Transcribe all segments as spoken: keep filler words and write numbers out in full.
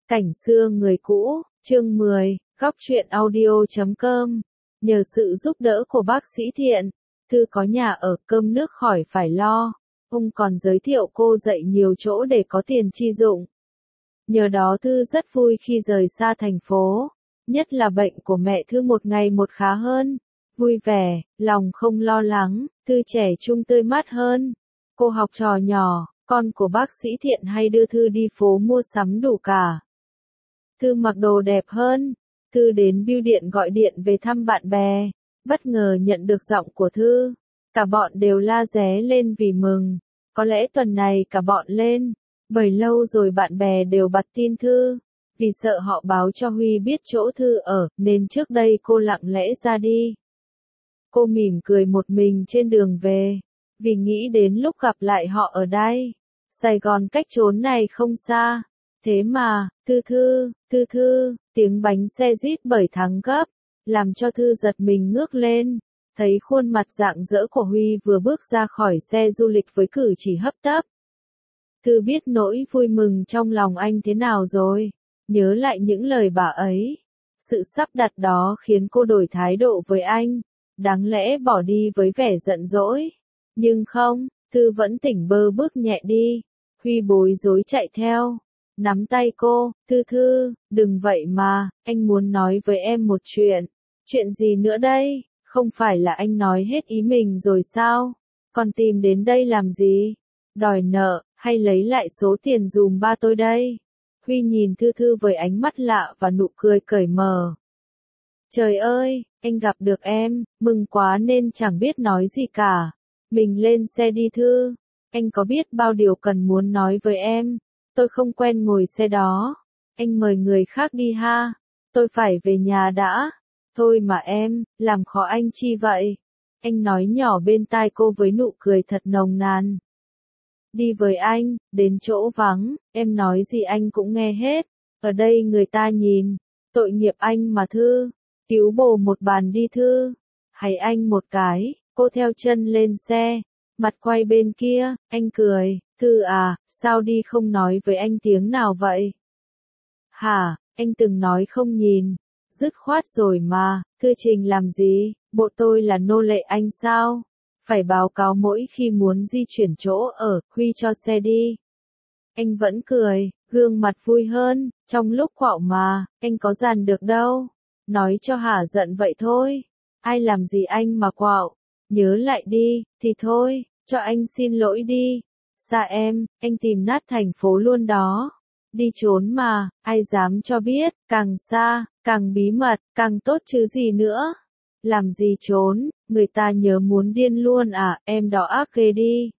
Cảnh xưa người cũ, chương mười, góc truyện audio chấm com. Nhờ sự giúp đỡ của bác sĩ Thiện, Thư có nhà ở, cơm nước khỏi phải lo. Ông còn giới thiệu cô dạy nhiều chỗ để có tiền chi dụng. Nhờ đó Thư rất vui khi rời xa thành phố, nhất là bệnh của mẹ Thư một ngày một khá hơn. Vui vẻ, lòng không lo lắng, Thư trẻ trung tươi mát hơn. Cô học trò nhỏ, con của bác sĩ Thiện hay đưa Thư đi phố mua sắm đủ cả. Thư mặc đồ đẹp hơn. Thư đến bưu điện gọi điện về thăm bạn bè, bất ngờ nhận được giọng của Thư. Cả bọn đều la ré lên vì mừng. Có lẽ tuần này cả bọn lên, bởi lâu rồi bạn bè đều bặt tin Thư. Vì sợ họ báo cho Huy biết chỗ Thư ở, nên trước đây cô lặng lẽ ra đi. Cô mỉm cười một mình trên đường về, vì nghĩ đến lúc gặp lại họ ở đây. Sài Gòn cách chốn này không xa. Thế mà, Thư Thư, Thư Thư, tiếng bánh xe rít bởi thắng gấp, làm cho Thư giật mình ngước lên, thấy khuôn mặt rạng rỡ của Huy vừa bước ra khỏi xe du lịch với cử chỉ hấp tấp. Thư biết nỗi vui mừng trong lòng anh thế nào rồi, nhớ lại những lời bà ấy. Sự sắp đặt đó khiến cô đổi thái độ với anh, đáng lẽ bỏ đi với vẻ giận dỗi. Nhưng không, Thư vẫn tỉnh bơ bước nhẹ đi. Huy bối rối chạy theo, nắm tay cô, Thư Thư, đừng vậy mà, anh muốn nói với em một chuyện. Chuyện gì nữa đây? Không phải là anh nói hết ý mình rồi sao? Còn tìm đến đây làm gì? Đòi nợ, hay lấy lại số tiền dùm ba tôi đây? Huy nhìn Thư Thư với ánh mắt lạ và nụ cười cởi mở. Trời ơi, anh gặp được em, mừng quá nên chẳng biết nói gì cả. Mình lên xe đi Thư, anh có biết bao điều cần muốn nói với em. Tôi không quen ngồi xe đó. Anh mời người khác đi ha. Tôi phải về nhà đã. Thôi mà em, làm khó anh chi vậy? Anh nói nhỏ bên tai cô với nụ cười thật nồng nàn. Đi với anh, đến chỗ vắng, em nói gì anh cũng nghe hết. Ở đây người ta nhìn. Tội nghiệp anh mà Thư. Cứu bồ một bàn đi Thư. Hay anh một cái, cô theo chân lên xe. Mặt quay bên kia, anh cười. Thư à, sao đi không nói với anh tiếng nào vậy? Hả, anh từng nói không nhìn. Dứt khoát rồi mà, Thư Trình làm gì, bộ tôi là nô lệ anh sao? Phải báo cáo mỗi khi muốn di chuyển chỗ ở, Huy cho xe đi. Anh vẫn cười, gương mặt vui hơn, trong lúc quạo mà, anh có dằn được đâu. Nói cho hả giận vậy thôi. Ai làm gì anh mà quạo? Nhớ lại đi, thì thôi, cho anh xin lỗi đi. Xa em, anh tìm nát thành phố luôn đó. Đi trốn mà, ai dám cho biết, càng xa, càng bí mật, càng tốt chứ gì nữa. Làm gì trốn, người ta nhớ muốn điên luôn à, em đó ác ghê đi.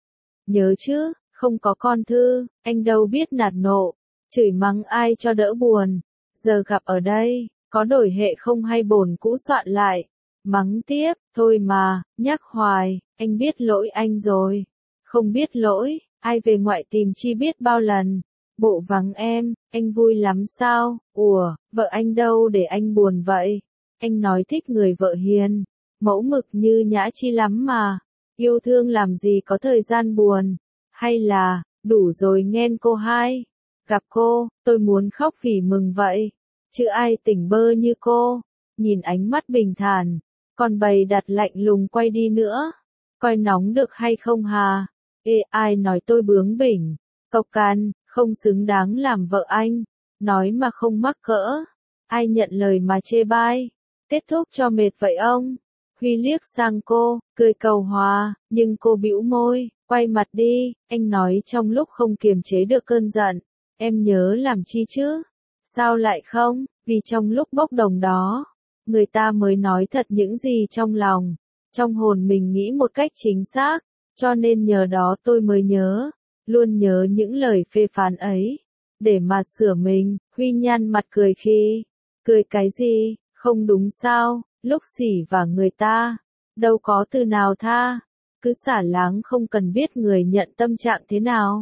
Nhớ chứ, không có con Thư, anh đâu biết nạt nộ, chửi mắng ai cho đỡ buồn. Giờ gặp ở đây, có đổi hệ không hay bổn cũ soạn lại. Mắng tiếp, thôi mà, nhắc hoài, anh biết lỗi anh rồi. Không biết lỗi, ai về ngoại tìm chi biết bao lần. Bộ vắng em, anh vui lắm sao? Ủa, vợ anh đâu để anh buồn vậy? Anh nói thích người vợ hiền, mẫu mực như Nhã Chi lắm mà. Yêu thương làm gì có thời gian buồn? Hay là, đủ rồi nghen cô hai. Gặp cô, tôi muốn khóc vì mừng vậy. Chứ ai tỉnh bơ như cô. Nhìn ánh mắt bình thản, còn bày đặt lạnh lùng quay đi nữa. Coi nóng được hay không hà? Ê, ai nói tôi bướng bỉnh, cộc cằn, không xứng đáng làm vợ anh, nói mà không mắc cỡ, ai nhận lời mà chê bai, kết thúc cho mệt vậy ông? Huy liếc sang cô, cười cầu hòa, nhưng cô bĩu môi, quay mặt đi, anh nói trong lúc không kiềm chế được cơn giận, em nhớ làm chi chứ? Sao lại không? Vì trong lúc bốc đồng đó, người ta mới nói thật những gì trong lòng, trong hồn mình nghĩ một cách chính xác. Cho nên nhờ đó tôi mới nhớ, luôn nhớ những lời phê phán ấy, để mà sửa mình. Huy nhăn mặt cười khi, cười cái gì, không đúng sao, lúc xỉ vả người ta, đâu có từ nào tha, cứ xả láng không cần biết người nhận tâm trạng thế nào.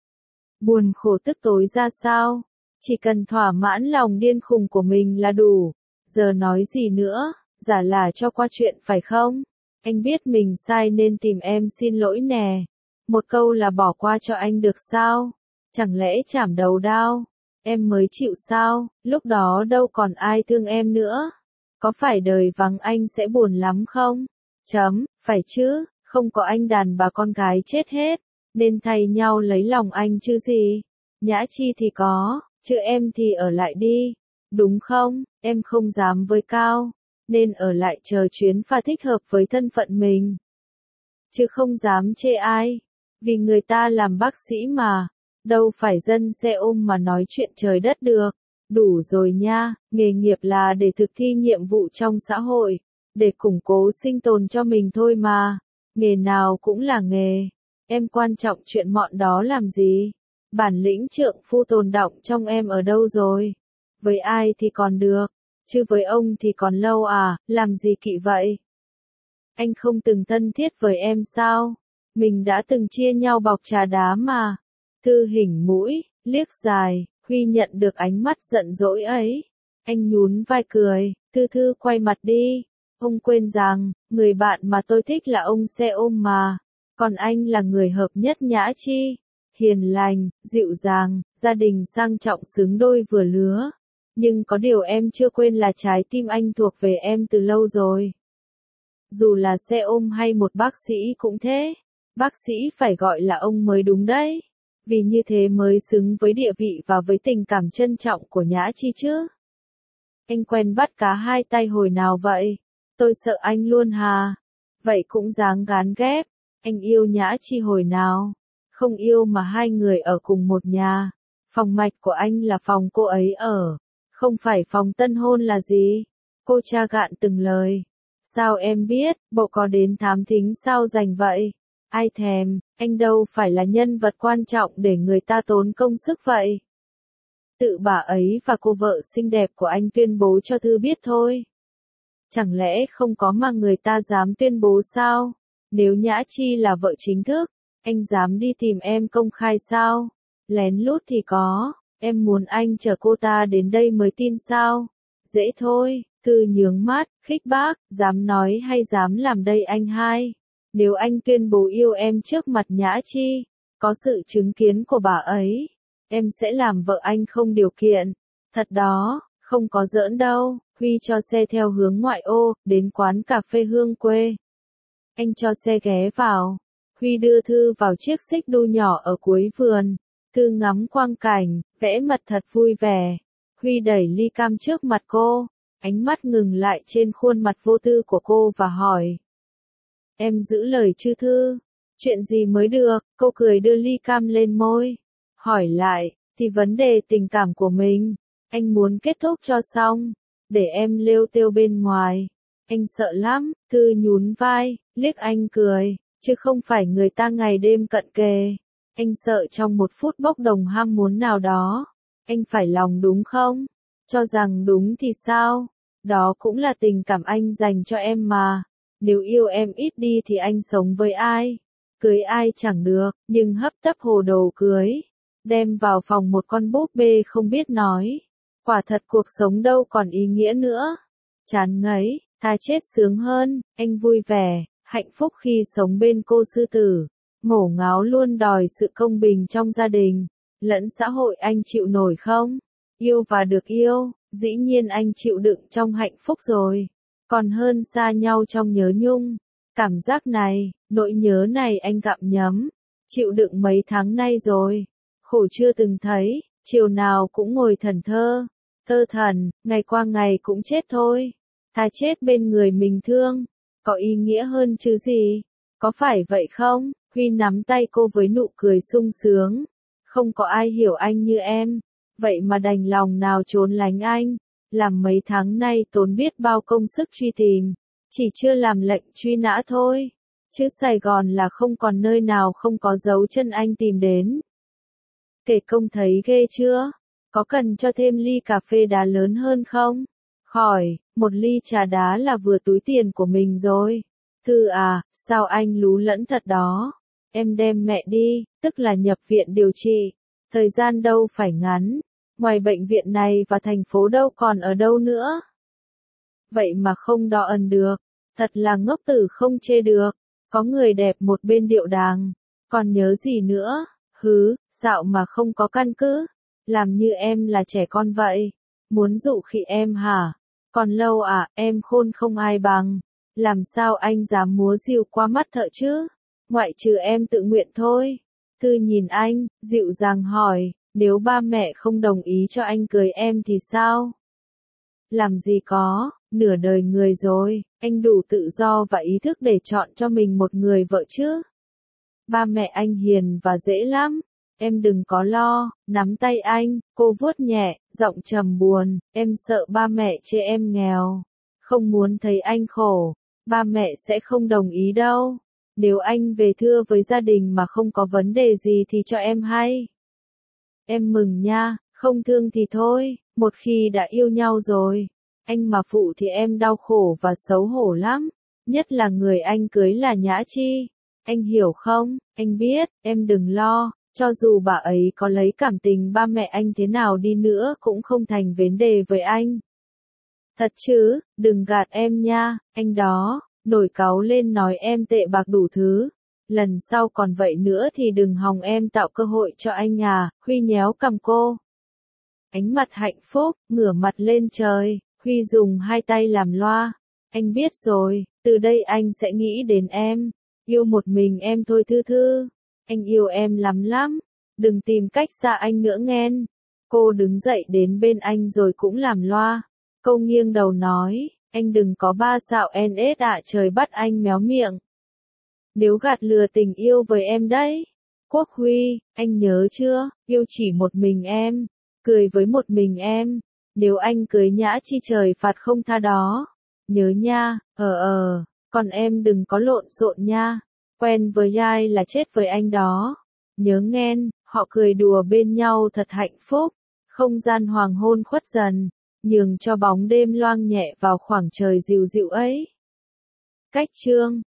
Buồn khổ tức tối ra sao, chỉ cần thỏa mãn lòng điên khùng của mình là đủ, giờ nói gì nữa, giả là cho qua chuyện phải không? Anh biết mình sai nên tìm em xin lỗi nè. Một câu là bỏ qua cho anh được sao? Chẳng lẽ chảm đầu đao? Em mới chịu sao, lúc đó đâu còn ai thương em nữa. Có phải đời vắng anh sẽ buồn lắm không? Chấm, phải chứ, không có anh đàn bà con gái chết hết, nên thay nhau lấy lòng anh chứ gì. Nhã Chi thì có, chứ em thì ở lại đi. Đúng không, em không dám với Cao, nên ở lại chờ chuyến pha thích hợp với thân phận mình. Chứ không dám chê ai, vì người ta làm bác sĩ mà, đâu phải dân xe ôm mà nói chuyện trời đất được. Đủ rồi nha, nghề nghiệp là để thực thi nhiệm vụ trong xã hội, để củng cố sinh tồn cho mình thôi mà. Nghề nào cũng là nghề, em quan trọng chuyện mọn đó làm gì? Bản lĩnh trượng phu tồn đọng trong em ở đâu rồi? Với ai thì còn được, chứ với ông thì còn lâu à, làm gì kỵ vậy? Anh không từng thân thiết với em sao? Mình đã từng chia nhau bọc trà đá mà. Thư hỉnh mũi, liếc dài, Huy nhận được ánh mắt giận dỗi ấy. Anh nhún vai cười, Thư Thư quay mặt đi. Ông quên rằng, người bạn mà tôi thích là ông xe ôm mà. Còn anh là người hợp nhất Nhã Chi. Hiền lành, dịu dàng, gia đình sang trọng xứng đôi vừa lứa. Nhưng có điều em chưa quên là trái tim anh thuộc về em từ lâu rồi. Dù là xe ôm hay một bác sĩ cũng thế. Bác sĩ phải gọi là ông mới đúng đấy. Vì như thế mới xứng với địa vị và với tình cảm trân trọng của Nhã Chi chứ. Anh quen bắt cá hai tay hồi nào vậy? Tôi sợ anh luôn hà. Vậy cũng dáng gán ghép. Anh yêu Nhã Chi hồi nào? Không yêu mà hai người ở cùng một nhà. Phòng mạch của anh là phòng cô ấy ở. Không phải phòng tân hôn là gì? Cô tra gạn từng lời. Sao em biết, bộ có đến thám thính sao dành vậy? Ai thèm, anh đâu phải là nhân vật quan trọng để người ta tốn công sức vậy. Tự bà ấy và cô vợ xinh đẹp của anh tuyên bố cho Thư biết thôi. Chẳng lẽ không có mà người ta dám tuyên bố sao? Nếu Nhã Chi là vợ chính thức, anh dám đi tìm em công khai sao? Lén lút thì có, em muốn anh chở cô ta đến đây mới tin sao? Dễ thôi, Thư nhướng mắt, khích bác, dám nói hay dám làm đây anh hai? Nếu anh tuyên bố yêu em trước mặt Nhã Chi, có sự chứng kiến của bà ấy, em sẽ làm vợ anh không điều kiện. Thật đó, không có giỡn đâu. Huy cho xe theo hướng ngoại ô, đến quán cà phê Hương Quê. Anh cho xe ghé vào. Huy đưa Thư vào chiếc xích đu nhỏ ở cuối vườn. Thư ngắm quang cảnh, vẽ mặt thật vui vẻ. Huy đẩy ly cam trước mặt cô. Ánh mắt ngừng lại trên khuôn mặt vô tư của cô và hỏi. Em giữ lời chứ Thư? Chuyện gì mới được? Cô cười đưa ly cam lên môi. Hỏi lại, thì vấn đề tình cảm của mình. Anh muốn kết thúc cho xong. Để em lêu têu bên ngoài. Anh sợ lắm. Thư nhún vai, liếc anh cười. Chứ không phải người ta ngày đêm cận kề. Anh sợ trong một phút bốc đồng ham muốn nào đó. Anh phải lòng đúng không? Cho rằng đúng thì sao? Đó cũng là tình cảm anh dành cho em mà. Nếu yêu em ít đi thì anh sống với ai? Cưới ai chẳng được, nhưng hấp tấp hồ đồ cưới. Đem vào phòng một con búp bê không biết nói. Quả thật cuộc sống đâu còn ý nghĩa nữa. Chán ngấy, thà chết sướng hơn, anh vui vẻ, hạnh phúc khi sống bên cô sư tử. Ngổ ngáo luôn đòi sự công bình trong gia đình, lẫn xã hội anh chịu nổi không? Yêu và được yêu, dĩ nhiên anh chịu đựng trong hạnh phúc rồi. Còn hơn xa nhau trong nhớ nhung. Cảm giác này, nỗi nhớ này anh gặm nhấm. Chịu đựng mấy tháng nay rồi. Khổ chưa từng thấy, chiều nào cũng ngồi thẩn thơ. Thơ thần, ngày qua ngày cũng chết thôi. Thà chết bên người mình thương. Có ý nghĩa hơn chứ gì? Có phải vậy không? Huy nắm tay cô với nụ cười sung sướng. Không có ai hiểu anh như em. Vậy mà đành lòng nào trốn lánh anh. Làm mấy tháng nay tốn biết bao công sức truy tìm. Chỉ chưa làm lệnh truy nã thôi. Chứ Sài Gòn là không còn nơi nào không có dấu chân anh tìm đến. Kể công thấy ghê chưa? Có cần cho thêm ly cà phê đá lớn hơn không? Khỏi, một ly trà đá là vừa túi tiền của mình rồi. Thư à, sao anh lú lẫn thật đó? Em đem mẹ đi, tức là nhập viện điều trị. Thời gian đâu phải ngắn. Ngoài bệnh viện này và thành phố đâu còn ở đâu nữa. Vậy mà không đo ẩn được. Thật là ngốc tử không chê được. Có người đẹp một bên điệu đàng. Còn nhớ gì nữa? Hứ, dạo mà không có căn cứ. Làm như em là trẻ con vậy. Muốn dụ khỉ em hả? Còn lâu à, em khôn không ai bằng. Làm sao anh dám múa rìu qua mắt thợ chứ? Ngoại trừ em tự nguyện thôi. Thư nhìn anh, dịu dàng hỏi, nếu ba mẹ không đồng ý cho anh cưới em thì sao? Làm gì có, nửa đời người rồi, anh đủ tự do và ý thức để chọn cho mình một người vợ chứ. Ba mẹ anh hiền và dễ lắm. Em đừng có lo, nắm tay anh, cô vuốt nhẹ, giọng trầm buồn, em sợ ba mẹ chê em nghèo. Không muốn thấy anh khổ, ba mẹ sẽ không đồng ý đâu. Nếu anh về thưa với gia đình mà không có vấn đề gì thì cho em hay. Em mừng nha, không thương thì thôi, một khi đã yêu nhau rồi. Anh mà phụ thì em đau khổ và xấu hổ lắm. Nhất là người anh cưới là Nhã Chi. Anh hiểu không, anh biết, em đừng lo. Cho dù bà ấy có lấy cảm tình ba mẹ anh thế nào đi nữa cũng không thành vấn đề với anh. Thật chứ, đừng gạt em nha, anh đó, nổi cáu lên nói em tệ bạc đủ thứ. Lần sau còn vậy nữa thì đừng hòng em tạo cơ hội cho anh à, Huy nhéo cằm cô. Ánh mặt hạnh phúc, ngửa mặt lên trời, Huy dùng hai tay làm loa. Anh biết rồi, từ đây anh sẽ nghĩ đến em. Yêu một mình em thôi Thư Thư. Anh yêu em lắm lắm. Đừng tìm cách xa anh nữa nghen. Cô đứng dậy đến bên anh rồi cũng làm loa. Câu nghiêng đầu nói, anh đừng có ba xạo en ết ạ trời bắt anh méo miệng. Nếu gạt lừa tình yêu với em đấy. Quốc Huy, anh nhớ chưa, yêu chỉ một mình em. Cười với một mình em. Nếu anh cưới Nhã Chi trời phạt không tha đó. Nhớ nha, ờ ờ, còn em đừng có lộn xộn nha. Quen với ai là chết với anh đó. Nhớ nghen, họ cười đùa bên nhau thật hạnh phúc. Không gian hoàng hôn khuất dần, nhường cho bóng đêm loang nhẹ vào khoảng trời dịu dịu ấy. Cách chương